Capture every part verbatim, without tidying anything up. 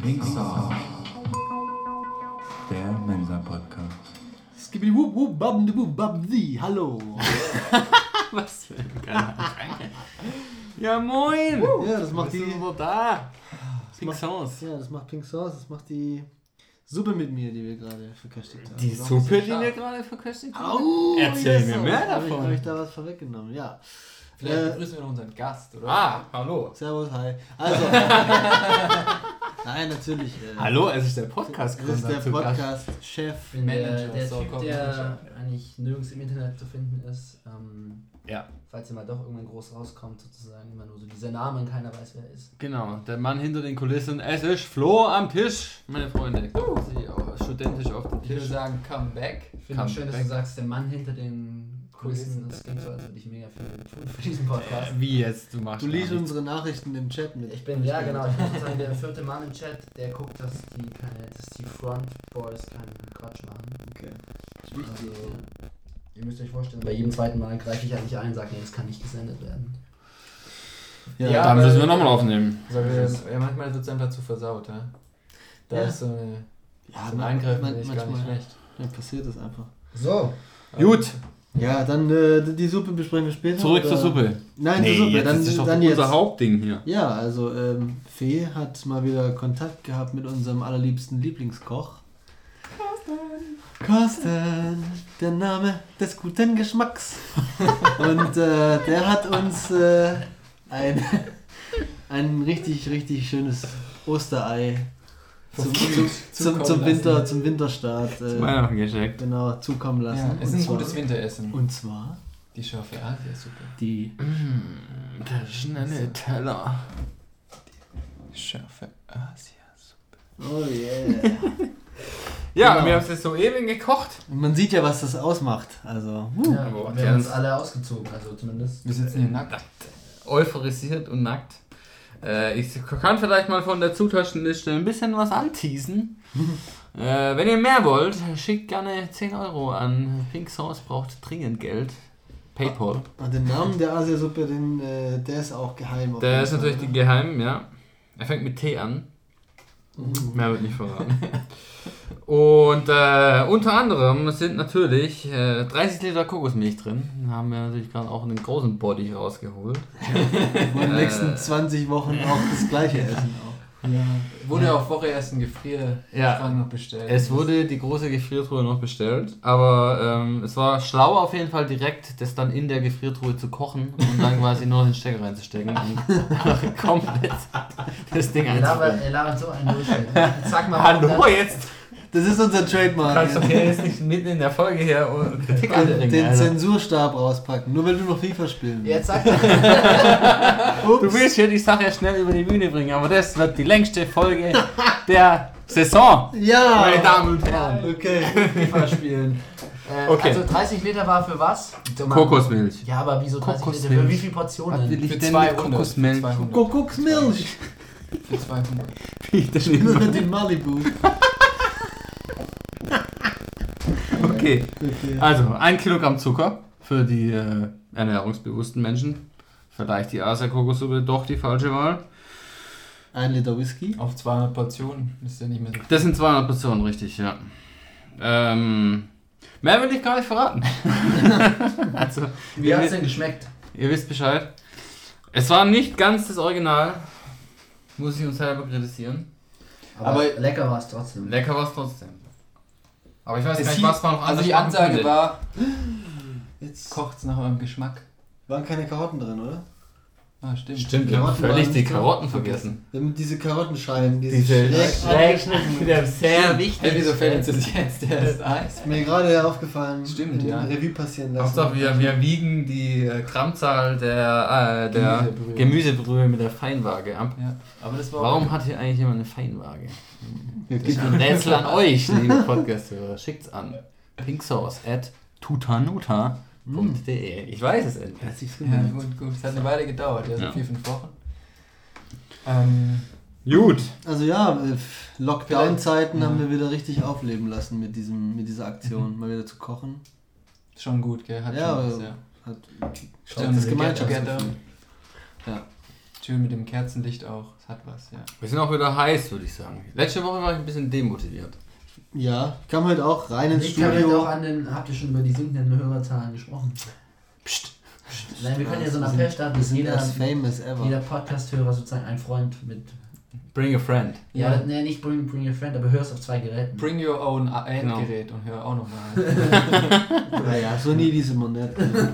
Pink Sauce. Der Mensa-Podcast. Skibidi wup wup babdi wup babdi. Hallo. Was für ein geiler Anfang. Ja, moin. Ja, das macht Bist die... du so da? Pink macht, Sauce. Ja, das macht Pink Sauce. Das macht die Suppe mit mir, die wir gerade verköstigt haben. Die Suppe, die wir gerade verköstigt haben? Au, Erzähl yes, mir mehr hab davon. Ich, habe ich da was vorweggenommen, ja. Vielleicht Äh, begrüßen wir noch unseren Gast, oder? Ah, hallo. Servus, hi. Also. Nein, natürlich. Äh, Hallo, es ist der Das Podcast-Gründer. ist der zu Gast. Podcast-Chef. Ich bin der, Manager, der so, Typ, komm, der Manager. eigentlich nirgends im Internet zu finden ist. Ähm, Ja, falls er mal doch irgendwann groß rauskommt, sozusagen. Immer nur so dieser Name und keiner weiß, wer er ist. genau. Der Mann hinter den Kulissen. Es ist Flo am Tisch, meine Freunde. Kommen Sie auch studentisch auf den Ich würde Tisch. sagen, come back. Ich finde es Come schön, dass back. du sagst, der Mann hinter den Kulissen. Das klingt so, als würde ich mega viel tun für diesen Podcast. Wie jetzt? Du machst Du gar liest nichts. unsere Nachrichten im Chat mit. Ich bin, ja genau, ich bin sozusagen der vierte Mann im Chat, der guckt, dass die, keine, dass die Front Boys keinen Quatsch machen. Okay. Also, ihr müsst euch vorstellen, bei jedem zweiten Mal greife ich eigentlich ein und sage, nee, das kann nicht gesendet werden. Ja, Ja, Dann aber- müssen wir nochmal aufnehmen. Weil wir, ja, manchmal wird es einfach zu versaut, ja. Da Ja. ist so, eine, ja so ein man- Eingreifen man- finde ich gar nicht manchmal- schlecht. Dann passiert das einfach. So. Gut, Ja, dann äh, die Suppe besprechen wir später. zurück oder? zur Suppe. Nein, Nee, zur Suppe. jetzt Dann, ist das doch dann unser jetzt. Hauptding hier. Ja, also ähm, Fee hat mal wieder Kontakt gehabt mit unserem allerliebsten Lieblingskoch. Carsten. Carsten, der Name des guten Geschmacks. Und äh, der hat uns äh, ein, ein richtig, richtig schönes Osterei zum, zum, zum, zum, Winter, zum Winterstart äh, Weihnachten geschenkt. genau, zukommen lassen. Ja, es ist Und ein zwar- gutes Winteressen. Und zwar Die scharfe Asiasuppe. die Der schnelle Teller. Scharfe Asiasuppe. Oh yeah. Ja, Genau. wir haben es jetzt soeben gekocht. Und man sieht ja, was das ausmacht. Also, uh. Ja, aber wir haben uns ganz- alle ausgezogen, also zumindest. Wir sitzen hier nackt. Euphorisiert und nackt. Äh, ich kann vielleicht mal von der Zutatenliste ein bisschen was anteasen. äh, wenn ihr mehr wollt, schickt gerne zehn Euro an. Pink Sauce braucht dringend Geld. Paypal. Und den Namen der Asiasuppe, den, äh, der ist auch geheim. auf Der jeden ist Fall, natürlich die oder? geheim, ja. Er fängt mit T an. Mhm. Mehr wird nicht verraten. Und äh, unter anderem sind natürlich äh, dreißig Liter Kokosmilch drin. Da haben wir natürlich gerade auch einen großen Body rausgeholt. Wir wollen in den Äh. nächsten zwanzig Wochen auch das gleiche essen. Auch. Wurde ja. auf Woche erst ein Gefrierschrank Ja. noch bestellt. Es wurde die große Gefriertruhe noch bestellt, aber ähm, es war schlau auf jeden Fall direkt, das dann in der Gefriertruhe zu kochen und dann quasi nur den Stecker reinzustecken und komplett das Ding Er labert, einzubringen. er labert so einen durch. Sag mal, Hallo jetzt! Das ist unser Trademark. Kannst du hier jetzt nicht mitten in der Folge hier Kritik den, anbringen, den Alter. Zensurstab rauspacken, nur weil du noch FIFA spielen willst. Jetzt sag mal. Du willst hier die Sache schnell über die Bühne bringen, aber das wird die längste Folge der Saison, Ja! meine Damen und Herren. Okay. FIFA spielen. Äh, Okay. Also dreißig Liter war für was? So, man- Kokosmilch. Ja, aber wieso dreißig Liter? Kokosmilch. Für wie viele Portionen? Was will ich Für denn zweihundert. mit Kokosmilch? Für zweihundert. Kuckucksmilch! Für zweihundert. Wie das Das nicht ist so- die Malibu. Okay. Okay. Also, ein Kilogramm Zucker für die äh, ernährungsbewussten Menschen. Vielleicht die Asia-Kokossuppe doch die falsche Wahl. Ein Liter Whisky. Auf zweihundert Portionen ist ja nicht mehr so. Das sind zweihundert Portionen, richtig, ja. Ähm, mehr will ich gar nicht verraten. also, Wie ihr, hat es wi- denn geschmeckt? ihr wisst Bescheid. Es war nicht ganz das Original. Muss ich uns selber kritisieren. Aber, Aber- lecker war es trotzdem. Lecker war es trotzdem. Aber ich weiß Es gar nicht, hieß- was man noch Also anders die machen Ansage könnte. war, Jetzt kocht's nach eurem Geschmack. waren keine Karotten drin, oder? Ah, stimmt. Stimmt, wir haben Karotten völlig waren die nicht drin. Karotten vergessen. Wir haben diese Karottenscheiben, diese, Diese schräg schräg abgeschnitten. wieder sehr wichtig. Hey, wieso fällt uns das jetzt erst ein? Ist mir gerade aufgefallen. Stimmt, in ja. Revue passieren lassen. Hauptsache, wir, wir wiegen die äh, Grammzahl der, äh, der Gemüsebrühe. Gemüsebrühe mit der Feinwaage ab. Ja, aber das war Warum hat hier eigentlich jemand eine Feinwaage? Wir Das ist geben- ein Rätsel an euch, liebe Podcast-Hörer. Schickt's an. pinksauce at tutanuta punkt de. Ich weiß es endlich. Hat sich's Ja, gemerkt. gut, gut. Es hat eine Weile gedauert, ja, so Ja. vier, fünf Wochen. Ähm, Gut. Also ja, äh, Lockdown-Zeiten Ja. haben wir wieder richtig aufleben lassen mit diesem, mit dieser Aktion, mal wieder zu kochen. schon gut, gell? Hat Ja, schon was, aber- ja. Hat Stimmt, das wir Gemeinschaftsgefühl. get Ja. Schön mit dem Kerzenlicht auch. Es hat was, ja. Wir sind auch wieder heiß, würde ich sagen. Letzte Woche war ich ein bisschen demotiviert. Ja, ich kam heute auch rein ins Liegt halt Studio. auch an den, habt ihr schon über die sinkenden Hörerzahlen gesprochen? Psst. Nein, wir können ja so einen Wir Appell sind- starten, wir dass sind jeder, as famous ever. jeder Podcast-Hörer sozusagen ein Freund mit... Bring a friend. Ja, Ja. nee, nicht bring, bring your friend, aber hörst auf zwei Geräten. Bring your own Genau. Endgerät und hör auch nochmal. Naja, so nie diese Monette.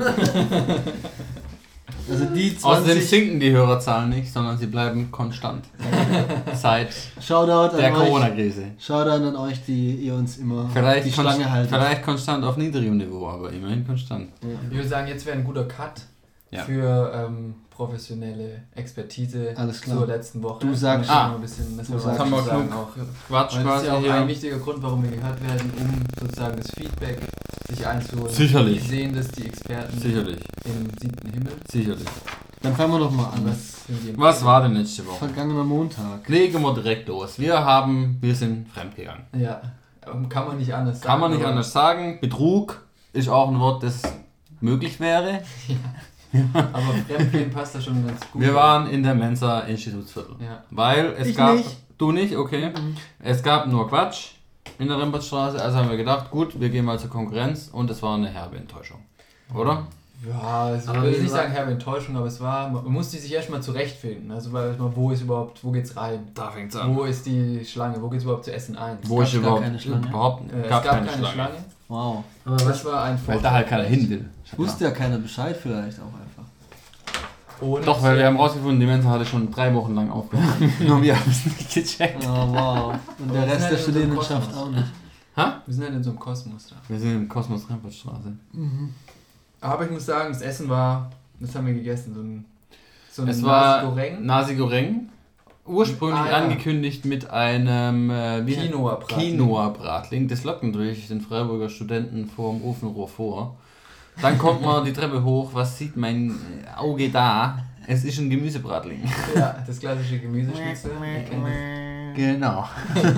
Also die Außerdem zwanzig... sinken die Hörerzahlen nicht, sondern sie bleiben konstant. Seit Shoutout der an euch. Corona-Krise. Shoutout an euch, die ihr uns immer Vielleicht, die konst- Schlange haltet. vielleicht konstant auf niedrigem Niveau, aber immerhin konstant. Ich würde sagen, jetzt wäre ein guter Cut Ja. für ähm, professionelle Expertise Alles klar. zur letzten Woche. Du sagst- ah, Ah. ein bisschen, das Du wir sagst- mal haben wir sagen genug auch. Quatsch Weil das quasi ist ja auch hier. ein wichtiger Grund, warum wir gehört werden, um sozusagen das Feedback sich einzuholen. Sicherlich. Wir sehen das, die Experten Sicherlich, im siebten Himmel. sicherlich. Dann fangen wir doch mal an. Was, sind die Was war denn letzte Woche? Vergangener Montag. Legen wir direkt los. Wir haben, wir sind fremdgegangen. Ja, ähm, kann man nicht anders sagen. Kann man nicht aber- anders sagen. Betrug ist auch ein Wort, das möglich wäre. Aber Fremdgehen passt da schon ganz gut. Wir waren in der Mensa Institutsviertel. Ja. Weil es Ich gab... nicht. Du nicht? Okay. Es gab nur Quatsch in der Rempertstraße. Also haben wir gedacht, gut, wir gehen mal zur Konkurrenz. Und es war eine herbe Enttäuschung. Oder? Ja, also Aber ich will wie nicht war- sagen herbe Enttäuschung, aber es war, man musste sich erstmal zurechtfinden. Also weil erstmal, wo ist überhaupt, wo geht's rein? Da fängt's Wo ist die Schlange? Wo geht's überhaupt zu essen ein? Wo gab ich gar überhaupt... keine Schlange. Überhaupt Äh, es gab gab keine, keine Schlange. Schlange. Wow. Aber Das was, war ein Weil Vorteil. da halt keiner hin will. Wusste ja keiner Bescheid vielleicht auch einfach. Und Doch, weil wir haben rausgefunden, die Mensa hatte schon drei Wochen lang aufgehört. Nur wir haben es nicht gecheckt. Oh wow. Und der Aber Rest wir der sind halt in so einem Studierendenschaft Kosmos. auch nicht. Wir sind halt in so einem Kosmos da. Wir sind im Kosmos Rempertstraße. Aber ich muss sagen, das Essen war, das haben wir gegessen, so ein, so ein Es war Nasi Goreng. Nasi Goreng. Ursprünglich Ah, ja. angekündigt mit einem äh, wie- Quinoa-Bratling. Quinoa-Bratling. Das lockt natürlich den Freiburger Studenten vor dem Ofenrohr vor. Dann kommt man die Treppe hoch. Was sieht mein Auge da? Es ist ein Gemüsebratling. Ja, das klassische Gemüseschnitzel. ihr kennt es. Genau.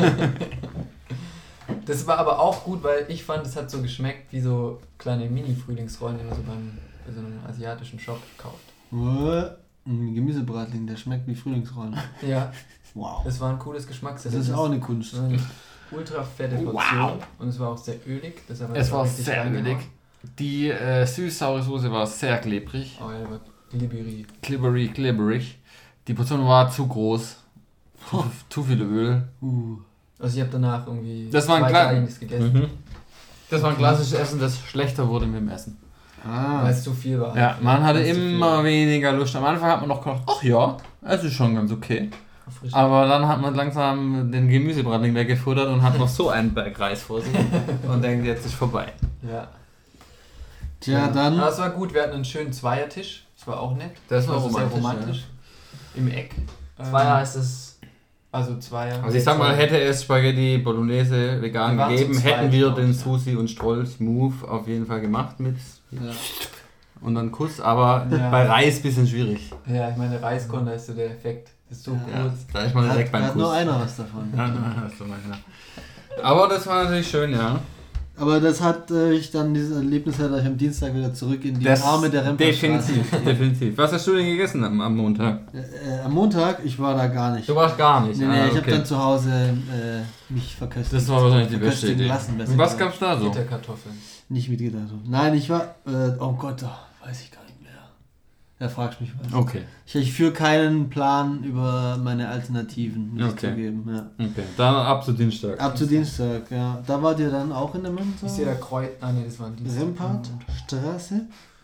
Das war aber auch gut, weil ich fand, es hat so geschmeckt wie so kleine Mini-Frühlingsrollen, die man so beim bei so einem asiatischen Shop kauft. Oh, ein Gemüsebratling, der schmeckt wie Frühlingsrollen. Ja, Wow. das war ein cooles Geschmackserlebnis. Das ist auch eine Kunst. So eine ultra fette Portion. Wow. Und es war auch sehr ölig. Das aber Es war richtig sehr reingehauen. ölig. Die äh, süß-saure Soße war sehr klebrig. Oh ja, aber Glibbery. Glibbery, glibberig. Die Portion war zu groß. Zu, zu viel Öl. Uh. Also ich habe danach irgendwie Das war ein zwei Kla- Tage nichts gegessen, Das war ein klassisches Essen, das schlechter wurde mit dem Essen. Ah. weil es zu viel war. Ja, man hatte Weil's zu viel immer war. weniger Lust. Am Anfang hat man noch gedacht, ach ja, es ist schon ganz okay. Frisch. Aber dann hat man langsam den Gemüsebratling weggefuttert und hat noch so einen Berg Reis vor sich und denkt, jetzt ist vorbei. Ja. Tja, dann. Aber es war gut, wir hatten einen schönen Zweiertisch. Das war auch nett. Das war Also sehr romantisch, romantisch. Im Eck. Zweier Ähm, heißt es. Also Zweier. Also ich sag mal, hätte es Spaghetti Bolognese vegan Wir waren gegeben, zu zweit, hätten wir glaub den ich, ja. Susi und Strolch Move auf jeden Fall gemacht mit Ja. und dann Kuss, aber Ja. bei Reis bisschen schwierig. Ja, ich meine, Reiskonter ist so der Effekt. Das ist so Ja. kurz. Da ist man Hat, direkt beim hat Kuss. nur einer was davon. Ja, ja, hast du mal gesagt. Aber das war natürlich schön, ja. Aber das hat äh, ich dann, dieses Erlebnis hat euch am Dienstag wieder zurück in die Das Arme der Rempertstraße. Definitiv, definitiv. Was hast du denn gegessen am, am Montag? Äh, äh, am Montag, ich war da gar nicht. Du warst gar nicht. Nee, nee, ah, ich habe okay. dann zu Hause äh, mich verköstigt. Das war wahrscheinlich die beste verköstigen Idee. lassen. besser Was gesagt. gab's da so? Gitterkartoffeln. Nicht mitgedacht. Nein, ich war, äh, oh Gott, oh, weiß ich gar nicht mehr. Da fragst mich was. Okay, Ich, ich führe keinen Plan über meine Alternativen, muss Okay. ich zugeben. Ja. okay. Dann ab zu Dienstag. Ab zu Dienstag, ja. Da wart ihr dann auch in der Mensa? Ich sehe da Kreuz. Ah, nee, das war ein Dienstag. Rempartstraße?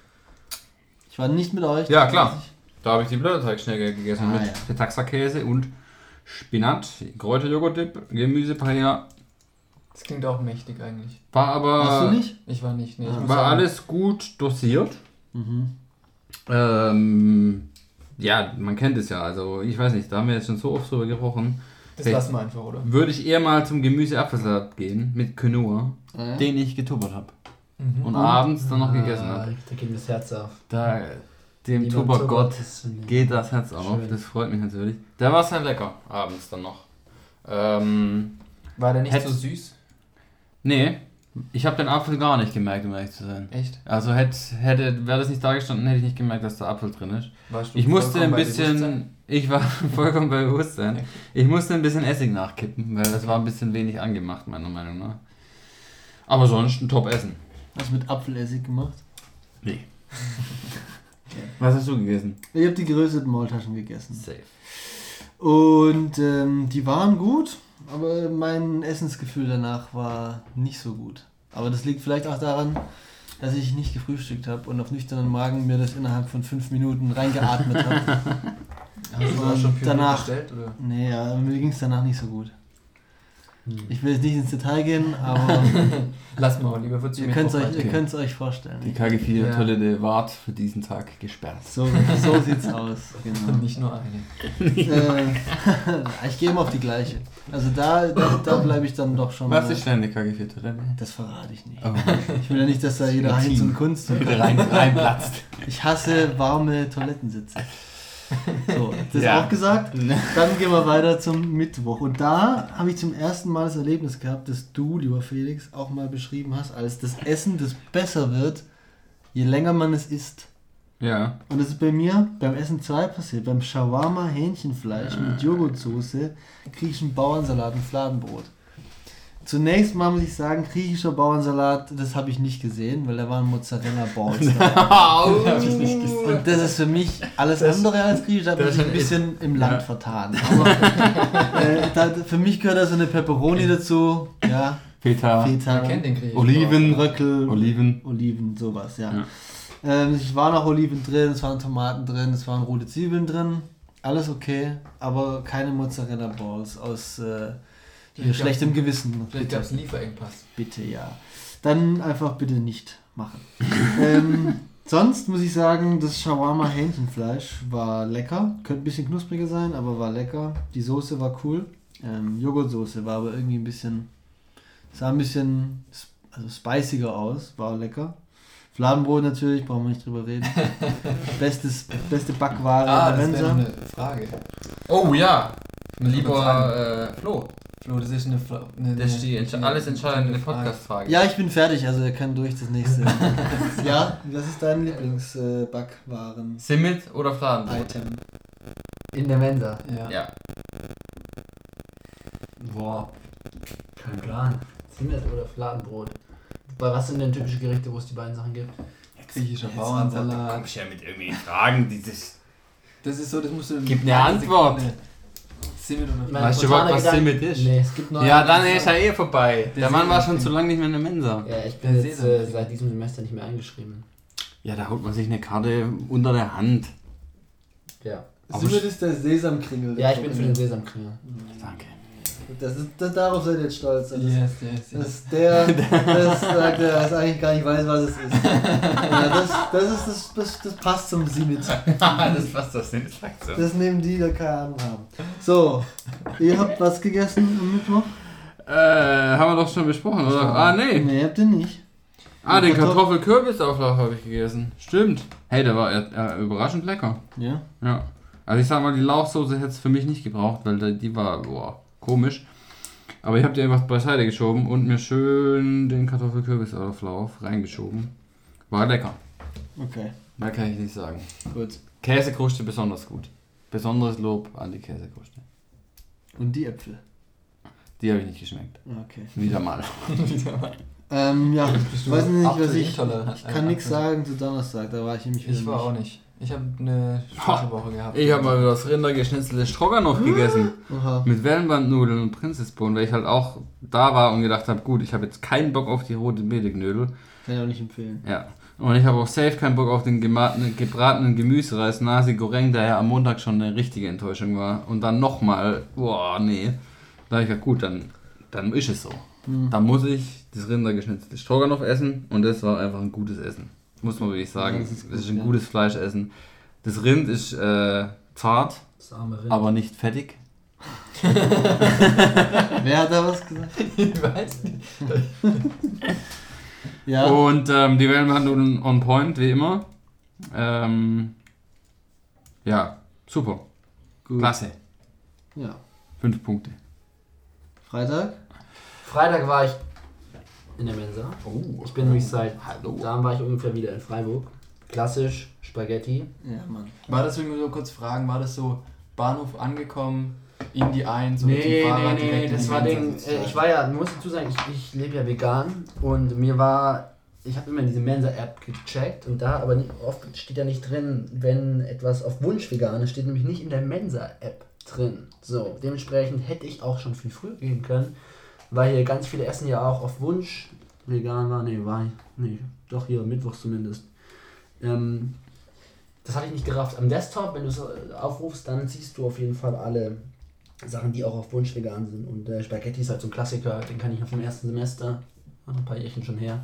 Ich war nicht mit euch. Ja, das klar. weiß ich. Da habe ich die Blätterteigschnecke gegessen Ah, mit ja. Petaxa-Käse und Spinat, Kräuterjoghurt-Dip, Gemüsepaella. Das klingt auch mächtig eigentlich. War aber Warst du nicht? Ich war nicht. Nee, ich Ah. muss war sagen, alles gut dosiert. Mhm. Ähm, ja, man kennt es ja. Also ich weiß nicht, da haben wir jetzt schon so oft drüber gesprochen. Das lassen wir einfach, oder? Würde ich eher mal zum Gemüse-Apfelsalat gehen mit Quinoa, Ah, ja? den ich getuppert habe. Mhm. Und abends dann noch gegessen Ah, habe. Da geht das Herz auf. Da, dem Wie man Tuppergott tuppert, das finde ich geht das Herz auf. schön. Das freut mich natürlich. Der war sehr lecker, abends dann noch. Ähm, War der nicht Hätt- so süß? nee, Ich habe den Apfel gar nicht gemerkt, um ehrlich zu sein. Echt? Also hätte, hätte wäre das nicht da gestanden, hätte ich nicht gemerkt, dass da Apfel drin ist. Warst du Ich musste ein vollkommen bei bisschen, Bewusstsein? ich war vollkommen bei Bewusstsein. Ich musste ein bisschen Essig nachkippen, weil das war ein bisschen wenig angemacht, meiner Meinung nach. Aber sonst ein Top-Essen. Hast du mit Apfelessig gemacht? Nee. Was hast du gegessen? Ich habe die gerösteten Maultaschen gegessen. Safe. Und ähm, die waren gut, aber mein Essensgefühl danach war nicht so gut. Aber das liegt vielleicht auch daran, dass ich nicht gefrühstückt habe und auf nüchternen Magen mir das innerhalb von fünf Minuten reingeatmet habe. Hast du auch schon Püree danach, bestellt, oder? Nee, ja, mir ging es danach nicht so gut. Ich will jetzt nicht ins Detail gehen, aber Lass mal, lieber würdest du ihr mir könnt es euch, vorbereiten. ihr könnt's euch vorstellen. Die K G vier Ja. Toilette ward für diesen Tag gesperrt. So, so sieht's aus. Genau. Nicht nur eine. äh, ich gehe immer auf die gleiche. Also da, da, da bleibe ich dann doch schon Was mal. ist denn die K G vier Toilette? Das verrate ich nicht. Oh. Ich will ja nicht, dass da jeder Heinz und Kunst Wieder rein, reinplatzt. Ich hasse warme Toilettensitze. So, das Ja. auch gesagt. Dann gehen wir weiter zum Mittwoch. Und da habe ich zum ersten Mal das Erlebnis gehabt, dass du, lieber Felix, auch mal beschrieben hast, als das Essen, das besser wird, je länger man es isst. Ja. Und das ist bei mir beim Essen zwei passiert. Beim Shawarma Hähnchenfleisch mit Joghurtsoße, griechischen Bauernsalat und Fladenbrot. Zunächst mal muss ich sagen, griechischer Bauernsalat, das habe ich nicht gesehen, weil da waren Mozzarella Balls da. Und das ist für mich alles andere als griechisch, da habe ich mich ein bisschen im Land Ja. vertan. Aber äh, da, für mich gehört da so eine Pepperoni dazu, ja, Feta, Feta, Wer kennt den Griechen? Oliven, Röckel, Oliven. Oliven, sowas, ja. Ja. Ähm, es waren auch Oliven drin, es waren Tomaten drin, es waren rote Zwiebeln drin, alles okay, aber keine Mozzarella Balls aus äh, hier Vielleicht schlechtem gab's- Gewissen. Vielleicht gab es einen Lieferengpass. Bitte, ja. Dann einfach bitte nicht machen. ähm, sonst muss ich sagen, das Shawarma Hähnchenfleisch war lecker. Könnte ein bisschen knuspriger sein, aber war lecker. Die Soße war cool. Ähm, Joghurtsoße war aber irgendwie ein bisschen, sah ein bisschen sp- also spiciger aus. War lecker. Fladenbrot natürlich, brauchen wir nicht drüber reden. Bestes, beste Backware Ah, in der das wäre Mensa. noch eine Frage. Oh ja, Fragen. lieber äh, Flo. Flo, das ist eine Frage. Das ist die entsch- alles entscheidende Frage. Podcast-Frage. Ja, ich bin fertig, also er kann durch das nächste. Ja, was ist dein Lieblingsbackwaren-Item? Simmet oder Fladenbrot? In der Mensa. Ja. Ja. Boah. Kein Plan. Zimt oder Fladenbrot. Bei was sind denn typische Gerichte, wo es die beiden Sachen gibt? Griechischer Bauernsalat. Kommst ja mit irgendwelchen Fragen, dieses. Das ist so, das musst du... Gib eine Antwort. Simmet oder Mein Weißt du spontaner überhaupt, was Gedanke- Simmet ist? Nee, es gibt nur Ja, eine dann Sache. ist er eh vorbei. Der Der Mann war Sesam. schon zu lange nicht mehr in der Mensa. Ja, ich bin Der jetzt Sesam. äh, seit diesem Semester nicht mehr eingeschrieben. Ja, da holt man sich eine Karte unter der Hand. Ja. Simmet ist der Sesamkringel. Ja, ich bin für den Sesamkringel. Danke. Das ist, das, darauf seid ihr jetzt stolz. Das, Yes, yes, das yes. ist der, das sagt er, das eigentlich gar nicht weiß, was es ist. Ja, das, das, ist das, das, das passt zum Simmet. das passt das nicht, sagt so. Das nehmen die, die keine Ahnung haben. So, ihr habt was gegessen am Mittwoch? Äh, haben wir doch schon besprochen, oder? Ah, nee. Nee, habt ihr nicht. Ah, den Kartoffel- Kartoffel-Kürbis-Auflauf habe ich gegessen. Stimmt. Hey, der war äh, überraschend lecker. Ja. Ja. Also ich sag mal, die Lauchsoße hätte es für mich nicht gebraucht, weil die- die war, boah, komisch. Aber ich habe die einfach beiseite geschoben und mir schön den Kartoffel-Kürbis-Auflauf reingeschoben. War lecker. Okay, Mehr kann ich nicht sagen. gut. Käsekruste besonders gut. Besonderes Lob an die Käsekruste. Und die Äpfel. Die habe ich nicht geschmeckt. Okay. Wieder mal. Ähm, ja, ich weiß nicht, was ich. Apfelintolerant. Ich kann nichts sagen zu Donnerstag, da war ich nämlich wieder Ich war auch nicht. Ich habe eine schwache Woche gehabt. Ich habe mal wieder das Rindergeschnitzelte Stroganoff gegessen. Oha. Mit Wellenbandnudeln und Prinzessbohnen, weil ich halt auch da war und gedacht habe, gut, ich habe jetzt keinen Bock auf die rote Beteknödel. Kann ich auch nicht empfehlen. Ja. Und ich habe auch safe keinen Bock auf den gematenen- gebratenen Gemüsereis Nasi Goreng, der ja am Montag schon eine richtige Enttäuschung war. Und dann nochmal, boah, nee. Da habe ich gesagt, gut, dann, dann ist es so. Hm. Dann muss ich das Rindergeschnitzelte Stroganoff essen und das war einfach ein gutes Essen. Muss man wirklich sagen. Ja, das das ist, ist gut, ein ja. gutes Fleischessen. Das Rind ist äh, zart, Das arme Rind. aber nicht fettig. Wer hat da was gesagt? Ich weiß nicht. Ja. Und ähm, die Wellenbandnudeln on point, wie immer. Ähm, ja, super. Gut. Klasse. Ja. Fünf Punkte. Freitag? Freitag war ich in der Mensa. Oh, Ich bin nämlich seit, Hallo. da war ich ungefähr wieder in Freiburg. Klassisch, Spaghetti. Ja, Mann. War das, wenn wir so kurz fragen, war das so Bahnhof angekommen, in die eins und Nee, mit dem nee, Fahrrad nee, direkt in das die war Mensa Ding, sozusagen? äh, ich war ja, muss dazu sagen, ich, ich lebe ja vegan und mir war, ich habe immer diese Mensa-App gecheckt und da, aber nicht, oft steht ja nicht drin, wenn etwas auf Wunsch vegan ist, steht nämlich nicht in der Mensa-App drin. So, dementsprechend hätte ich auch schon viel früher gehen können, weil hier ganz viele Essen ja auch auf Wunsch vegan war. Nee, war ich, nee, doch hier mittwochs zumindest. Ähm, das hatte ich nicht gerafft. Am Desktop, wenn du es aufrufst, dann siehst du auf jeden Fall alle Sachen, die auch auf Wunsch vegan sind. Und äh, Spaghetti ist halt so ein Klassiker, den kann ich noch vom ersten Semester, noch ein paar Jährchen schon her.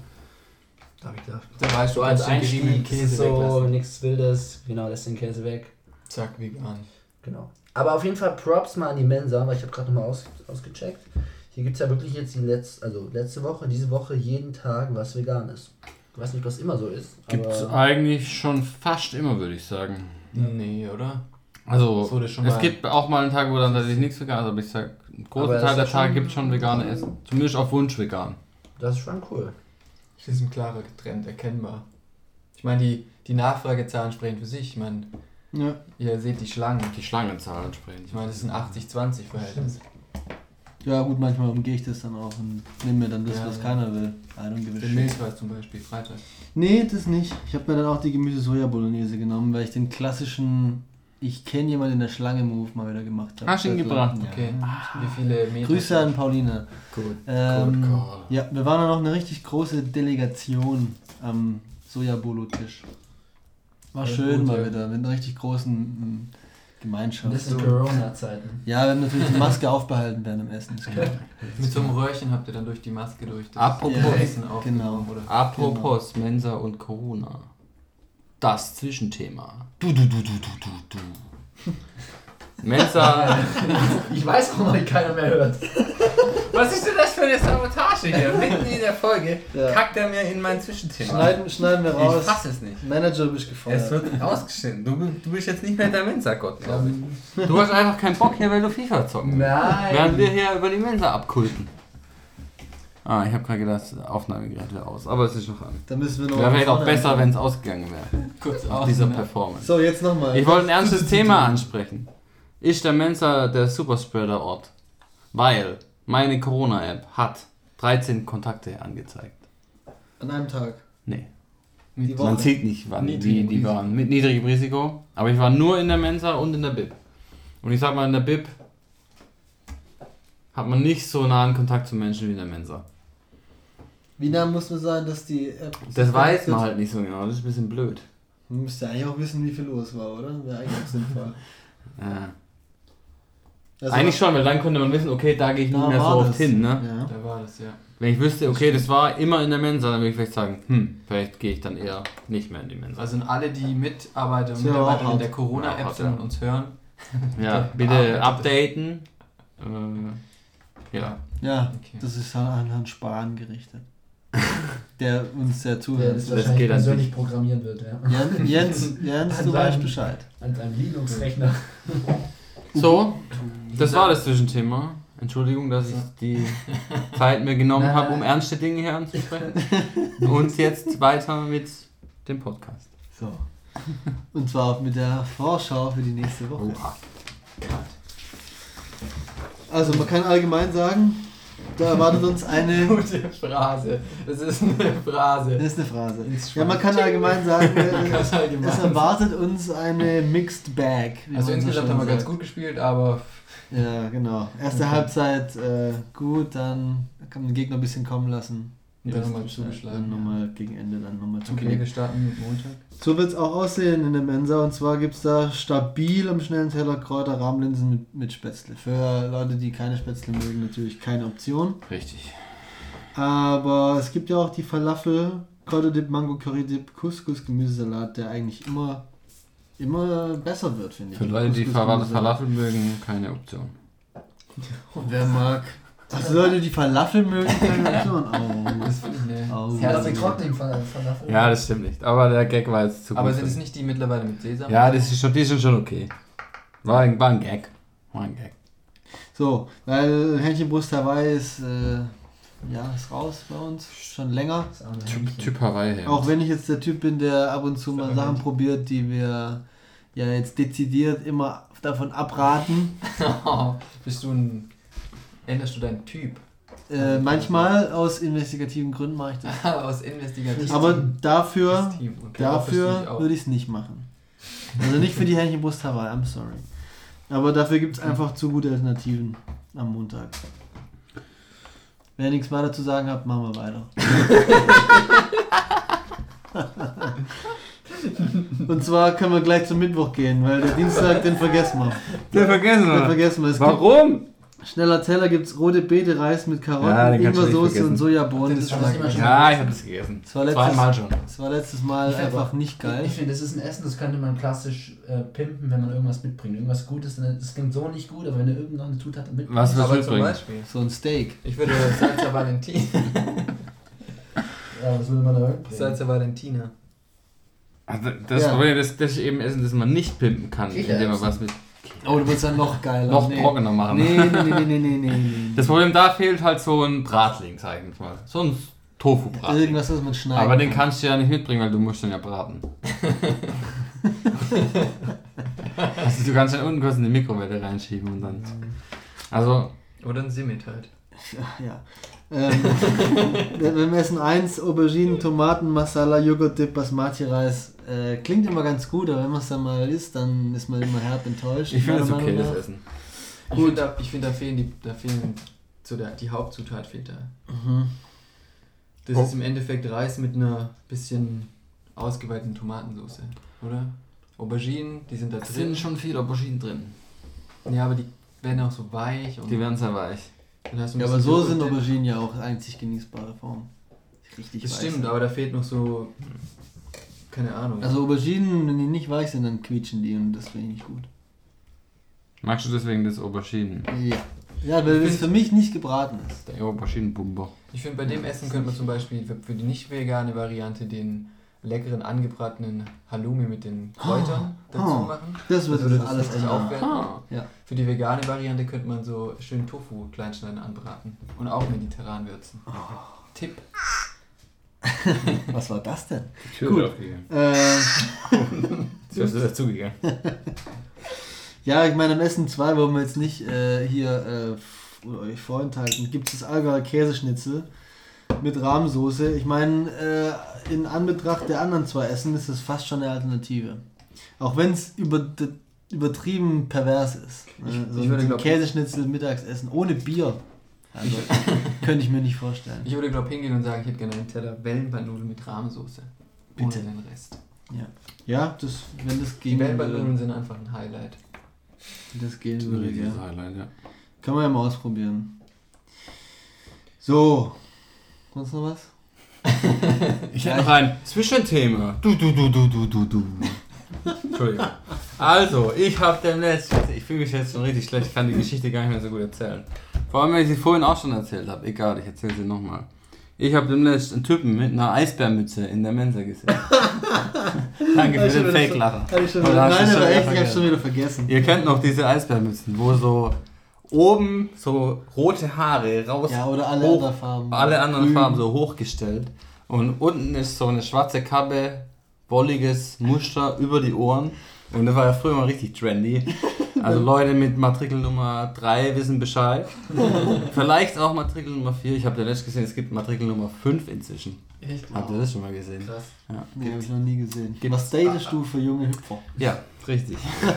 Da habe ich gedacht, Da weißt so du, als kannst den geriebenen Einstieg ist es Käse so weglassen. nichts Wildes, genau, lässt den Käse weg. Zack, vegan. Genau. Aber auf jeden Fall Props mal an die Mensa, weil ich habe gerade nochmal aus, ausgecheckt. Hier gibt es ja wirklich jetzt die letzte, also letzte Woche, diese Woche jeden Tag was vegan ist. Ich weiß nicht, was immer so ist. Gibt's aber eigentlich schon fast immer, würde ich sagen. Nee, oder? Also, Das wurde schon es mal- gibt auch mal einen Tag, wo dann tatsächlich nichts vegan ist, aber ich sag, einen großen Aber es Teil ist der ja Tage schon- gibt es schon vegane Essen. Zumindest auf Wunsch vegan. das ist schon cool. Das ist ein klarer Trend, erkennbar. Ich meine, die, die Nachfragezahlen sprechen für sich. Ich meine, Ja. ihr seht die Schlangen. Die Schlangenzahlen sprechen. Ich meine, das ist ein achtzig zwanzig Verhältnis. Ja, gut, manchmal umgehe ich das dann auch und nehme mir dann das, Ja, was ja. keiner will. I don't give a Den shit. Milchreis zum Beispiel, Freitag. Nee, das nicht. Ich habe mir dann auch die Gemüse-Soja-Bolognese genommen, weil ich den klassischen Ich kenne jemanden in der Schlange-Move mal wieder gemacht habe. Hast du ihn gebracht? Ja. Okay. Wie viele Meter? Grüße an Paulina. Gut. Ähm, Good call. ja, wir waren dann noch eine richtig große Delegation am Soja-Bolo-Tisch. War Ja, schön gut, mal ja. wieder, mit einer richtig großen mm, Gemeinschaft. Das sind Corona-Zeiten. Ja, wir haben natürlich die Maske aufbehalten während dem Essen. Ist klar. Mit so einem Röhrchen habt ihr dann durch die Maske durch das Apropos- Essen aufgenommen, genau. oder? Apropos Mensa und Corona. Das Zwischenthema. Du, du, du, du, du, du, du. Mensa. Ich weiß, warum euch keiner mehr hört. Was ist denn das für eine Sabotage hier? Mitten in der Folge Ja. kackt er mir in mein Zwischenthema. Schneiden, schneiden wir raus. Ich fass es nicht. Manager, du bist gefeuert. Es wird ausgeschnitten. Du, du bist jetzt nicht mehr der Mensa-Gott, glaube ich. Du hast einfach keinen Bock hier, weil du FIFA zocken willst. Nein. Während wir hier über die Mensa abkulten. Ah, ich habe gerade gedacht, das Aufnahmegerät wäre aus. Aber es ist noch an. Da müssen wir noch Wäre vielleicht auch vorne besser, anfangen. wenn es ausgegangen wäre. Kurz Auf aus. dieser ne? Performance. So, jetzt nochmal. Ich wollte ein ernstes Thema ansprechen. Ist der Mensa der Superspreader-Ort? Weil meine Corona-App hat dreizehn Kontakte angezeigt. An einem Tag. Nee. Die Man Woche. sieht nicht, wann die, Niedrigem die Risiko. waren. Mit niedrigem Risiko. Aber ich war nur in der Mensa und in der Bib. Und ich sag mal, in der Bib hat man nicht so nahen Kontakt zu Menschen wie in der Mensa. Wie nah muss man sein, dass die App... Das weiß man halt nicht so genau. Das ist ein bisschen blöd. Man müsste eigentlich auch wissen, wie viel los war, oder? Wäre eigentlich auch sinnvoll. Ja. Also, Eigentlich schon, weil dann könnte man wissen, okay, da gehe ich nicht da mehr so war oft das. hin. Ne? Ja. Da war das, ja. Wenn ich wüsste, okay, das war immer in der Mensa, dann würde ich vielleicht sagen, hm, vielleicht gehe ich dann eher nicht mehr in die Mensa. Also sind alle, die Mitarbeiter und Ja, Mitarbeiter auch in der Ja, Corona-App hat sind ja. und uns hören. Ja, bitte arbeitet. updaten. Äh, ja. Ja, Okay. das ist an Herrn Spahn gerichtet. Der uns sehr Der zuhört. das Das wahrscheinlich geht an persönlich dich. programmieren wird, ja. Jens, Jens, Jens An du weißt seinem- Bescheid. An seinem Linux-Rechner. So, das war das Zwischenthema. Entschuldigung, dass ich die Zeit mir genommen Nein, habe, nein. um ernste Dinge hier anzusprechen. Und jetzt weiter mit dem Podcast. So. Und zwar auch mit der Vorschau für die nächste Woche. Oha. Also man kann allgemein sagen, da erwartet uns eine... Gute Phrase. Das ist eine Phrase. Das ist eine Phrase. Ins Ja, man kann allgemein sagen, äh, Ganz allgemein. es erwartet uns eine Mixed Bag. wie Also man so insgesamt schön haben wir ganz sagt. gut gespielt, aber Ja, genau. Erste Okay. Halbzeit äh, gut, dann kann man den Gegner ein bisschen kommen lassen. Und dann Beste nochmal Zeit, zugeschlagen, Dann nochmal gegen Ende dann nochmal okay, zugelegt. wir starten mit Montag. So wird es auch aussehen in der Mensa. Und zwar gibt es da stabil am schnellen Teller Kräuter, Rahmlinsen mit, mit Spätzle. Für Leute, die keine Spätzle mögen, natürlich keine Option. Richtig. Aber es gibt ja auch die Falafel, Kräuterdip, Mango, Currydip, Couscous, Gemüsesalat, der eigentlich immer, immer besser wird, finde ich. Für Leute, die Couscous, Fal- Gemüsesalat. Falafel mögen, keine Option. Und wer mag... Also Leute, die Falafel mögen, keine Option. Oh. Das finde ich ne. Oh. Ja, das ist trotzdem von Falafel. Ja, das stimmt nicht. Aber der Gag war jetzt zu Aber gut. sind es nicht die mittlerweile mit Sesam? Ja, das ist schon, die sind schon okay. War ein, war ein Gag. War ein Gag. So, weil Hähnchenbrust Hawaii ist äh, Ja, ist raus bei uns. Schon länger. Das arme Typ, Händchen. typ Hawaii-Hemd. Auch wenn ich jetzt der Typ bin, der ab und zu mal Sachen probiert, die wir ja jetzt dezidiert immer davon abraten. Bist du ein... Änderst du deinen Typ? Äh, manchmal aus investigativen Gründen mache ich das. Aus investigativen Aber dafür, Team. Okay, dafür würde ich es nicht machen. Also nicht für die Hähnchenbrust Hawaii, I'm sorry. Aber dafür gibt es einfach zu gute Alternativen am Montag. Wenn ihr nichts weiter zu sagen habt, machen wir weiter. Und zwar können wir gleich zum Mittwoch gehen, weil der Dienstag, den vergessen wir. Den vergessen Den wir. vergessen wir. Es Warum? Gibt schneller Teller gibt es rote Beete, Reis mit Karotten, Ja, den kannst du nicht Ingwersoße vergessen. und Sojabohnen. Das Das, ist war, immer schon- Ja, ich habe das gegessen. das, war letztes, Zweimal schon. das war letztes Mal Ich find einfach aber- nicht geil. Ich finde, das ist ein Essen, das könnte man klassisch äh, pimpen, wenn man irgendwas mitbringt. Irgendwas Gutes, das klingt so nicht gut, aber wenn du irgend noch eine Zutat mitbringst. Was willst du Aber zum mitbringen? Beispiel. So ein Steak. Ich würde Salsa Valentina. Ja, was würde man da mitbringen? Salsa Valentina. Also das Ja. Problem ist, das ist eben Essen, das man nicht pimpen kann, indem man Kichererbsen. was mit Oh, du willst dann noch geiler. noch nee. trockener machen. Nee, nee, nee, nee, nee, nee, nee, nee. Das Problem, da fehlt halt so ein Bratling, sag ich jetzt mal. So ein Tofu-Bratling. Irgendwas, das man schneiden Aber den kann. kannst du ja nicht mitbringen, weil du musst den ja braten. Also du kannst ja unten kurz in die Mikrowelle reinschieben und dann... Also... Oder ein Simmet halt. Ja. Ähm, beim Essen eins Auberginen, Tomaten, Masala, Joghurt-Dip, Basmati-Reis. Äh, klingt immer ganz gut, aber wenn man es dann mal isst, dann ist man immer herb enttäuscht. Ich finde es meiner okay, Meinung das nach. Essen. Ich finde, da, ich find, da fehlen die, da fehlen so der, die Hauptzutat fehlt da. Mhm. Das Oh. ist im Endeffekt Reis mit einer bisschen ausgeweiteten Tomatensauce, oder? Auberginen, die sind da Es drin. sind schon viele Auberginen drin. Ja, aber die werden auch so weich. Und Die werden sehr weich. dann hast du ein Ja, aber bisschen so Joghurt sind drin. Auberginen ja auch einzig genießbare Form. Richtig Das weich stimmt, sind. aber da fehlt noch so. Keine Ahnung. Also Auberginen, wenn die nicht weich sind, dann quietschen die und das finde ich nicht gut. Magst du deswegen das Auberginen? Ja. Ja, weil Ich das find- für mich nicht gebraten ist. Der Auberginenbumbo. Ich finde, bei dem Essen könnte man zum Beispiel für, für die nicht vegane Variante den leckeren angebratenen Halloumi mit den Kräutern dazu Oh. machen. Das würde würde das alles richtig ändern. aufwerten. Ja. Für die vegane Variante könnte man so schön Tofu kleinschneiden anbraten und auch mediterran würzen. Tipp. Was war das denn? Tür Gut. aufgegangen. Äh, Du hast dazugegangen. ja, ich meine, am Essen zwei wollen wir jetzt nicht äh, hier äh, euch vorenthalten. Gibt es das Allgäuer Käseschnitzel mit Rahmsoße. Ich meine, äh, in Anbetracht der anderen zwei Essen ist das fast schon eine Alternative. Auch wenn es über, übertrieben pervers ist. Ich- Ne? So ich würde ein glaub- Käseschnitzel Mittagsessen ohne Bier. Also, könnte ich mir nicht vorstellen. Ich würde, glaube ich, hingehen und sagen, ich hätte gerne einen Teller Wellenbandnudeln mit Rahmsoße. Bitte. Ohne den Rest. Ja, das, wenn das Die gehen Wellenbandnudeln würde. sind einfach ein Highlight. Das gehen Ein würde, riesiges ja. Highlight, ja. Kann man ja mal ausprobieren. So. Sonst noch was? Ich hätte noch ein Zwischenthema. Du, du, du, du, du, du, du. Entschuldigung. Also, ich habe demnächst, ich fühle mich jetzt schon richtig schlecht, ich kann die Geschichte gar nicht mehr so gut erzählen. Vor allem, wenn ich sie vorhin auch schon erzählt habe. Egal, ich erzähle sie nochmal. Ich habe demnächst einen Typen mit einer Eisbärmütze in der Mensa gesehen. Danke für den Fake-Lacher. Hab ich schon Oder wieder, hast du nein, schon aber wieder echt, ich hab's vergessen? schon wieder vergessen. Ihr kennt noch diese Eisbärmützen, wo so oben so rote Haare raus, Ja, oder alle hoch, anderen Farben. alle anderen Grün. Farben so hochgestellt und unten ist so eine schwarze Kappe, bolliges Muster über die Ohren und das war ja früher mal richtig trendy. Also Leute mit Matrikelnummer drei wissen Bescheid. Vielleicht auch Matrikelnummer vier. Ich habe ja letztens gesehen, es gibt Matrikelnummer fünf inzwischen. Echt? Habt ihr das schon mal gesehen? Krass. Ja. Nee, hab ich noch nie gesehen. Gibt's- Was datest du für junge Hüpfer? Ja, richtig.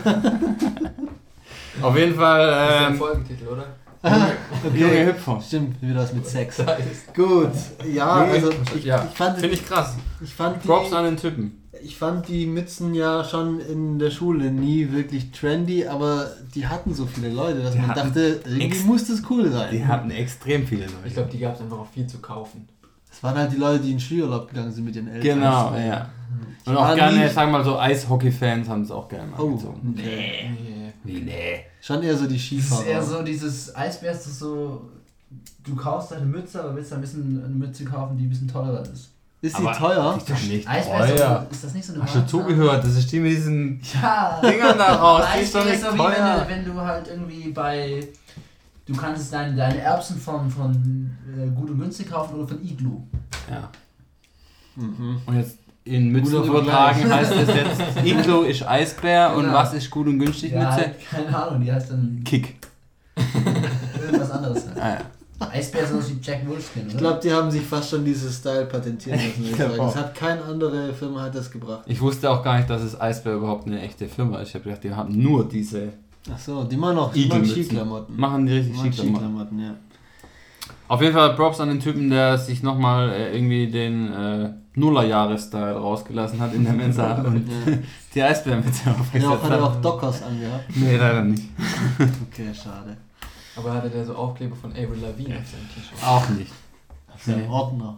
Auf jeden Fall Das ist der ähm, Folgentitel, oder? junge Hüpfer. Stimmt, wieder was mit Sex. Da ist. Gut, ja, Junge also Hüpfer. ich, Ja, ich, fand, Finde ich krass. ich, fand Props die, an den Typen. ich fand die Mützen ja schon in der Schule nie wirklich trendy, aber die hatten so viele Leute, dass Die man hatten dachte, irgendwie ex- muss das cool sein. Die hatten extrem viele Ich Leute. glaube, die gab es einfach auch viel zu kaufen. Das waren halt die Leute, die in den Skiurlaub gegangen sind mit ihren Eltern. Genau, Das war- ja. Ich Und war auch gerne, nie- sagen wir mal so, Eishockey-Fans haben es auch gerne mal Oh, gezogen. okay. Nee. Nee, nee. Schon eher so die Das ist Skifahrer. eher so dieses Eisbär, ist das so, du kaufst deine Mütze, aber willst dann ein bisschen eine Mütze kaufen, die ein bisschen teurer ist. Ist die Aber teuer? Ist doch nicht Eisbär ist, teuer. so, ist das nicht so eine Hast du Marke? zugehört? Das ist die mit diesen Ja. Dingern da raus. Die ist doch Eisbär nicht ist so wie teuer. wenn du, wenn du halt irgendwie bei Du kannst deine, deine Erbsen von, von äh, Gut und Günstig kaufen oder von Iglu. Ja. Mhm. Und jetzt in Mützen Guter übertragen Vergleich. heißt es jetzt, Iglo ist Eisbär und Genau. was ist gut und günstig Ja, Mütze? halt, keine Ahnung, die heißt dann Kick. irgendwas anderes. Halt. Ah, ja. Eisbär ist sowas wie Jack Wolfskin, oder? Ich glaube, die haben sich fast schon dieses Style patentieren lassen. würde ich glaub sagen. auch. Das hat keine andere Firma hat das gebracht. Ich wusste auch gar nicht, dass es Eisbär überhaupt eine echte Firma ist. Ich habe gedacht, die haben nur diese, Ach so, die machen auch die machen Igelmützen. Skiklamotten. machen die Die richtig machen Skiklamotten. Skiklamotten, ja. Auf jeden Fall Props an den Typen, der sich nochmal äh, irgendwie den äh, Nullerjahres-Style rausgelassen hat in der Mensa und ja. die Eisbärmütze Hat aufgesetzt er auch, hat er auch hat. Dockers angehabt? Nee, leider nicht. Okay, schade. Aber hatte der so Aufkleber von Avril Lavigne auf seinem T-Shirt? Auch nicht. Das ist ja Nee. ein Ordner.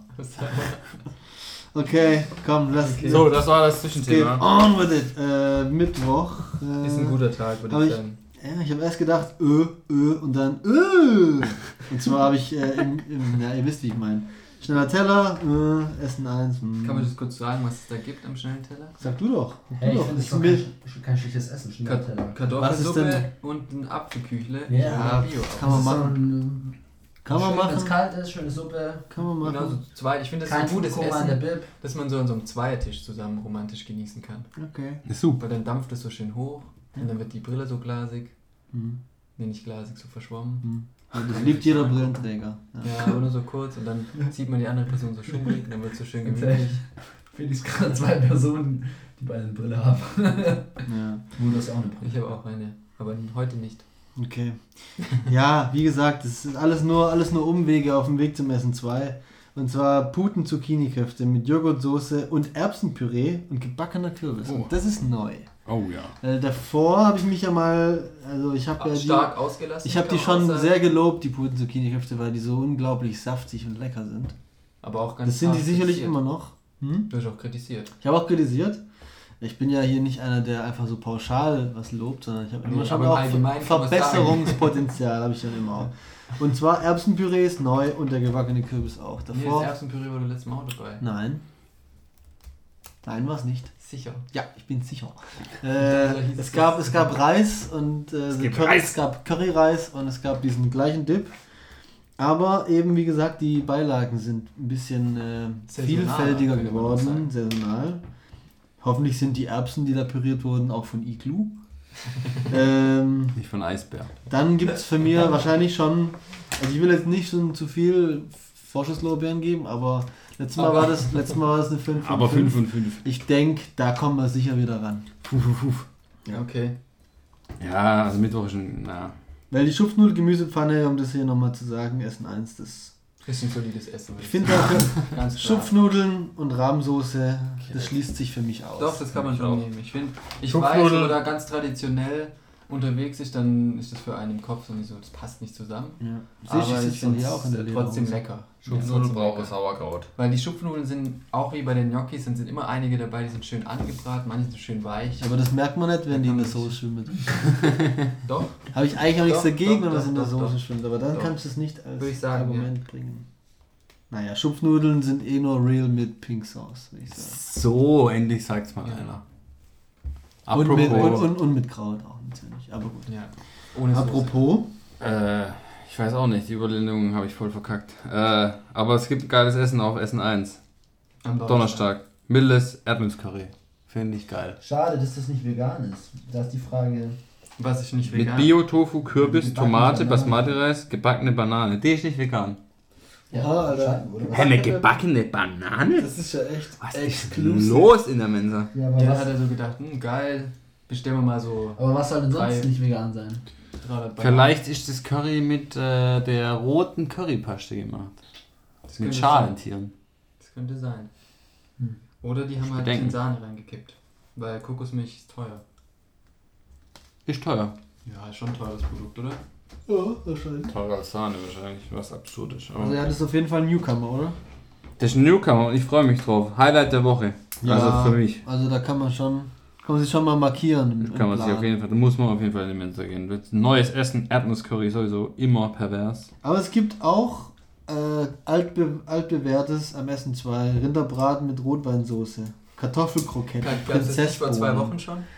Okay, komm, lass Okay. So, das war das Geht Zwischenthema. on with it. Äh, Mittwoch. Äh, Ist ein guter Tag, würde hab ich ich- sagen. Ja, ich habe erst gedacht, ö, ö und dann ö. Und zwar habe ich, äh, im, im, ja, ihr wisst, wie ich meine. Schneller Teller, äh, Essen eins. Mh. Kann man das kurz sagen, was es da gibt am schnellen Teller? Sag du doch. Hey, ich du doch. finde das Ist doch mir- kein, kein schlechtes Essen. Schnellteller. Was ist Kartoffelsuppe denn- und ein Apfelküchle. Ja, Bio. kann man Das ist so machen. ein, Kann man schön, machen. Wenn es kalt ist, schöne Suppe. Kann man machen. Genau, so zwei. Ich finde, das ist Kein ein gutes Kurkuma an der Essen, Bib. dass man so an so einem Zweiertisch zusammen romantisch genießen kann. Okay. Ist super. Weil dann dampft es so schön hoch und dann wird die Brille so glasig. Mhm. Nee, nicht glasig, so verschwommen. Mhm. Ja, das liebt jeder Brillenträger. Ja. Ja, aber nur so kurz und dann sieht man die andere Person so schummrig und dann wird es so schön gemütlich. Finde ich gerade zwei Personen, die beide eine Brille haben. Ja. Wo du hast auch eine Brille. Ich habe auch eine, aber heute nicht. Okay. Ja, wie gesagt, es ist alles nur, alles nur Umwege auf dem Weg zum Essen zwei. Und zwar Puten-Zucchini-Köfte mit Joghurtsoße und Erbsenpüree und gebackener Kürbis. Oh. Und das ist neu. Oh ja. Äh, davor habe ich mich ja mal, also ich habe ja die, Stark ausgelassen. ich habe die kann man schon auch sagen. sehr gelobt, die Puten-Zucchini-Köfte, weil die so unglaublich saftig und lecker sind. Aber auch ganz Das sind die hart sicherlich kritisiert. immer noch. Hm? Du hast auch kritisiert. Ich habe auch kritisiert. Ich bin ja hier nicht einer, der einfach so pauschal was lobt, sondern ich habe immer Nee, schon aber im auch Allgemeinen kann man's Verbesserungspotenzial, habe ich dann immer auch. Und zwar Erbsenpüree ist neu und der gebackene Kürbis auch. Nee, das Davor? Erbsenpüree war du letztes Mal auch dabei. Nein. Nein, war es nicht. Sicher. Ja, ich bin sicher. Äh, hieß es, es gab, das. es gab Reis und äh, so gibt Curry, Reis. es gab Curryreis und es gab diesen gleichen Dip. Aber eben, wie gesagt, die Beilagen sind ein bisschen äh, Saisonal, vielfältiger könnte man auch geworden, sagen. saisonal. Hoffentlich sind die Erbsen, die da püriert wurden, auch von Iglu. ähm, Nicht von Eisbär. dann gibt es für mich wahrscheinlich schon, also ich will jetzt nicht schon zu viel Vorschusslorbeeren geben, aber letztes Mal, Aber- war, das, letztes Mal war das eine fünf. Aber fünf und fünf. Ich denke, da kommen wir sicher wieder ran. Puh, puh, puh. Ja. Okay. Ja, also Mittwoch ist schon, na. Weil die Schupfnudel-Gemüsepfanne, um das hier nochmal zu sagen, Essen eins, das. Ist ein solides Essen. würde Ich ich finde sagen. dafür Ganz klar. Schupfnudeln und Rahmsoße, das schließt sich für mich aus. Doch, das kann man Ich schon auch. nehmen. Ich finde, ich Schupfnudeln. weiß, wenn man da ganz traditionell unterwegs ist, dann ist das für einen im Kopf so nicht so, das passt nicht zusammen. Ja. Aber Siehst du, ich sitzt finde hier auch in der es trotzdem Lederhose. lecker. Schupfnudeln Ja, braucht trotzdem Sauerkraut. Weil die Schupfnudeln sind, auch wie bei den Gnocchis, sind, sind immer einige dabei, die sind schön angebraten, manche sind schön weich. Aber das merkt man nicht, wenn die in der kann man Soße schwimmen. Doch, Habe ich eigentlich auch nichts Doch, dagegen, doch, wenn es doch, in der doch, Soße doch. schwimmt, aber dann Doch. kannst du es nicht als Würde ich sagen, Argument bringen. Naja, Schupfnudeln sind eh nur real mit Pink Sauce, würde ich sagen. So, endlich sagt's mal Ja. einer. Und mit, und, Apropos, und, und mit Kraut auch natürlich, aber gut. ja. Ohne Soße. Apropos, äh, ich weiß auch nicht, die Überblendung habe ich voll verkackt. Äh, aber es gibt geiles Essen auf Essen eins. Am Donnerstag. Mildes Erdnusscurry. Finde ich geil. Schade, dass das nicht vegan ist. Da ist die Frage. Was ich nicht Mit vegan. Bio-Tofu, Kürbis, Gebackene Tomate, Banane. Basmati-Reis, gebackene Banane. Die ist nicht vegan. Ja, Alter. Scheiben, oder was? Hä, eine gebackene Banane? das ist ja echt Was ist exclusive. los in der Mensa? Ja, aber, Ja, da was, hat er so gedacht, hm, geil, bestellen wir mal so aber was soll denn sonst Drei. nicht vegan sein? dreihundert Bananen. Vielleicht ist das Curry mit äh, der roten Currypaste gemacht. Das Mit könnte Schalentieren. sein. Das könnte sein. Hm. Oder die haben halt bedenken. bisschen Sahne reingekippt. Weil Kokosmilch ist teuer. Ist teuer. Ja, ist schon ein teures Produkt, oder? Ja, wahrscheinlich. Teurer als Sahne wahrscheinlich, was absurd ist. Aber Also ja, das ist auf jeden Fall ein Newcomer, oder? das ist ein Newcomer und ich freue mich drauf. Highlight der Woche. Also für mich. Also da kann man schon, kann man sich schon mal markieren. Im, Kann man sich auf jeden Fall, da muss man auf jeden Fall in die Mensa gehen. Wird neues Essen, Erdnusscurry sowieso immer pervers. Aber es gibt auch äh, altbe altbewährtes am Essen zwei Rinderbraten mit Rotweinsoße. Kartoffelkrokette, Gab es das nicht vor zwei Prinzessbohnen. Wochen schon?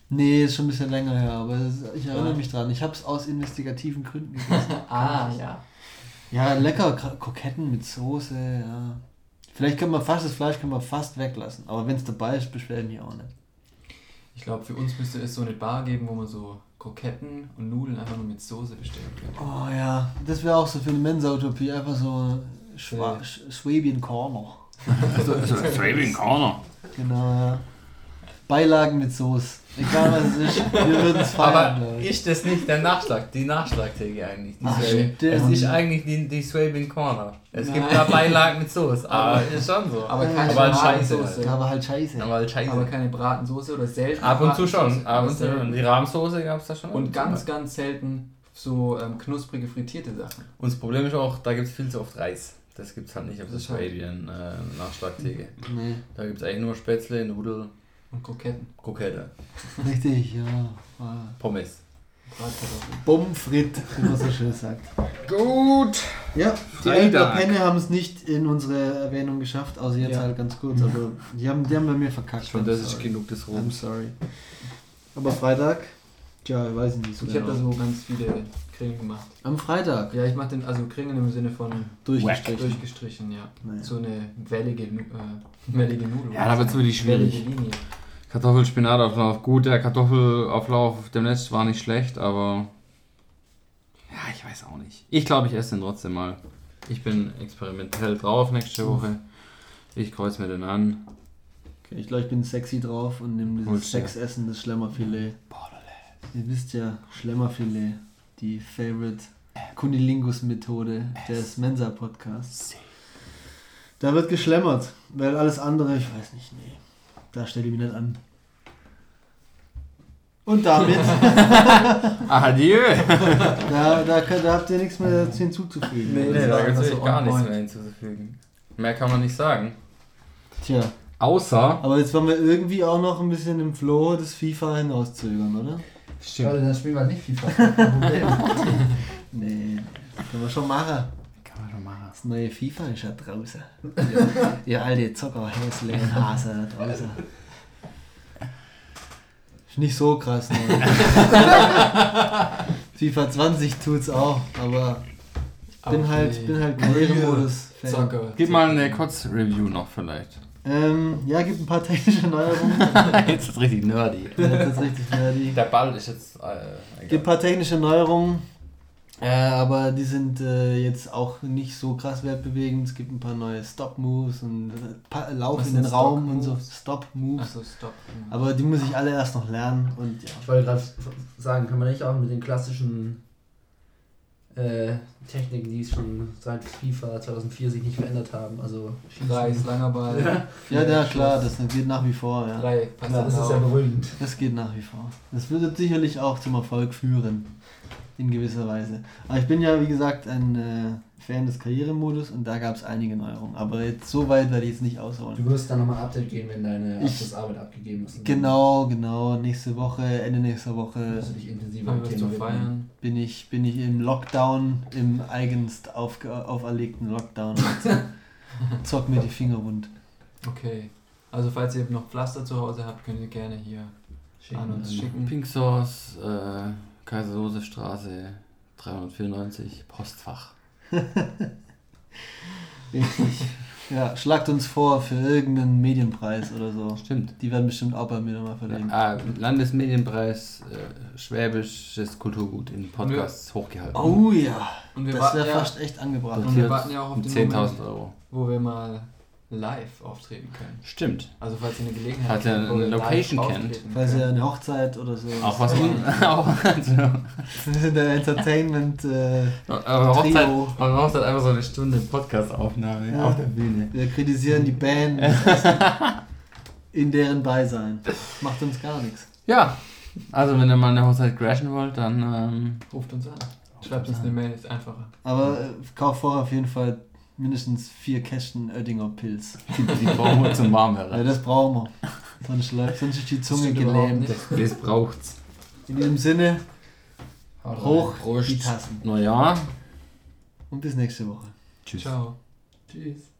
Nee, ist schon ein bisschen länger her, aber das, ich erinnere mich dran. Ich habe es aus investigativen Gründen gegessen. Ah, ja. Ja, lecker Kroketten mit Soße, ja. Vielleicht können wir fast, das Fleisch können wir fast weglassen, aber wenn es dabei ist, beschwere ich mich auch nicht. Ich glaube, für uns müsste es so eine Bar geben, wo man so Kroketten und Nudeln einfach nur mit Soße bestellen könnte. Oh ja, das wäre auch so für eine Mensa-Utopie, einfach so Schwa- Sch- Swabian Corner. Swabian Corner. Genau, ja. Beilagen mit Soße. Egal was es ist, wir würden es feiern. Aber glaub ich. ist das nicht der Nachschlag, die Nachschlagtheke eigentlich? Die Ach, Swabian- stimmt. es ist eigentlich die, die Swabian Corner. Es gibt da Beilagen mit Soße, aber ist schon so. Aber keine aber halt scheiße. Bratensoße. Aber halt scheiße. Aber halt scheiße. Aber keine Bratensoße oder selten. Ab und zu Bratensoße, schon. Ab und zu. selten. Die Rahmsoße gab es da schon. Und ganz, ganz selten so ähm, knusprige frittierte Sachen. Und das Problem ist auch, da gibt es viel zu oft Reis. Das gibt es halt nicht auf der Das ist halt- Swabian äh, Nachschlagtheke. Nee, Da gibt es eigentlich nur Spätzle, Nudeln, Und Kroketten. Krokette, richtig, ja. Ah. Pommes. Bratkartoffeln. Pommes frites, wie man so schön sagt. Gut. Ja, die Freitag. Elbler Penne haben es nicht in unsere Erwähnung geschafft, außer jetzt Ja. halt ganz kurz. Aber die haben, die haben bei mir verkackt. Schon I'm das ist sorry. genug des I'm Ruhms. sorry. Aber Freitag? Tja, ich weiß nicht so Ich habe da genau. so ganz viele Kringel gemacht. Am Freitag Ja, ich mache den, also Kringel im Sinne von durchgestrichen. durchgestrichen, ja. Naja. So eine wellige, Nu- äh, wellige Nudel. Ja, da wird's wirklich schwierig. Wellige Linie. Kartoffelspinatauflauf. Gut, der Kartoffelauflauf demnächst war nicht schlecht, aber ja, ich weiß auch nicht. Ich glaube, ich esse den trotzdem mal. Ich bin experimentell drauf nächste Woche. Ich kreuze mir den an. Okay, ich glaube, ich bin sexy drauf und nehme dieses Holst du. Sexessen, das Schlemmerfilet. Ihr wisst ja, Schlemmerfilet, die Favorite Kunilingus-Methode des Mensa-Podcasts. Da wird geschlemmert, weil alles andere, ich weiß nicht, nee. Da stelle ich mich nicht an. Und damit, Adieu! da, da, könnt- da habt ihr nichts mehr dazu hinzuzufügen. Nee, Nee, das da war gibt es einfach wirklich so gar on nichts point. mehr hinzuzufügen. Mehr kann man nicht sagen. Tja, Außer. aber jetzt wollen wir irgendwie auch noch ein bisschen im Flow des FIFA hinauszögern, oder? Schade, das Spiel war nicht FIFA. Kein Problem. Nee, können wir schon machen. Kann man schon machen. Das neue FIFA ist ja draußen. Ihr, ihr alte Zockerhäsle und Hase da draußen. Ist nicht so krass, ne? FIFA zwanzig tut's auch, aber bin Aber halt, die bin halt Karrieremodus-Fan. Zocker. Gib mal eine Kurz-Review noch vielleicht. Ähm, ja, gibt ein paar technische Neuerungen. Jetzt ist richtig nerdy. Ja, das ist richtig nerdy. Der Ball ist jetzt. Äh, Gibt ein paar technische Neuerungen, äh, aber die sind äh, jetzt auch nicht so krass wertbewegend. Es gibt ein paar neue Stop-Moves und äh, pa- Lauf Was in den sind Raum und so. Stop-Moves? Stop-Moves. Achso, stopp. Aber die muss ich alle erst noch lernen und ja. Ich wollte gerade sagen, kann man nicht auch mit den klassischen äh, Techniken, die es schon seit FIFA zweitausendvier sich nicht verändert haben, also Kreis, langer Ball. Ja, ja, klar, das geht nach wie vor, ja. Drei. Klar, das ist ja auf. beruhigend. Das geht nach wie vor. Das wird sicherlich auch zum Erfolg führen. In gewisser Weise. Aber ich bin ja, wie gesagt, ein äh, Fan des Karrieremodus und da gab es einige Neuerungen. Aber jetzt so weit werde ich jetzt nicht ausholen. Du wirst dann nochmal ein Update geben, wenn deine Ich- Abschlussarbeit abgegeben ist. Genau, genau. Nächste Woche, Ende nächster Woche Wirst du dich intensiver Dann am wirst du Thema widmen. feiern. bin ich, bin ich im Lockdown, im eigens aufge auferlegten Lockdown und zock mir die Finger wund. Okay. Also falls ihr noch Pflaster zu Hause habt, könnt ihr gerne hier an uns schicken. Pink Sauce, äh, Kaiser-Josef-Straße, dreihundertvierundneunzig, Postfach. Richtig. Ja, schlagt uns vor für irgendeinen Medienpreis oder so. Stimmt. Die werden bestimmt auch bei mir nochmal verlinkt. Ah, Landesmedienpreis, äh, Schwäbisches Kulturgut in Podcasts hochgehalten. Oh ja, Und wir das warten wäre ja, fast echt angebracht. und wir warten ja auch auf um den zehntausend Moment, Euro. wo wir mal live auftreten können. Stimmt. Also falls ihr eine Gelegenheit Falls ihr habt, wo eine wir live Location kennt. auftreten Falls ihr können. eine Hochzeit oder so. Auch was un auch, also, Wir sind der Entertainment. Äh, aber Hochzeit, Trio. aber Hochzeit einfach so eine Stunde Podcast-Aufnahme Ja. auf der Bühne. wir kritisieren die Band in deren Beisein. Macht uns gar nichts. Ja, also wenn ihr mal eine Hochzeit crashen wollt, dann ähm, Ruft uns an. Schreibt uns eine Mail, ist einfacher. Aber äh, kauf vorher auf jeden Fall mindestens vier Kästen Oettinger Pilz. die, die brauchen wir zum Ja, Warmwerden. das brauchen wir. Sonst, läuft, sonst ist die Zunge stimmt überhaupt gelähmt. nicht. Das braucht's. In diesem Sinne, Haut rein. hoch Prost. die Tassen. Naja, Und bis nächste Woche. tschüss. Ciao. Tschüss.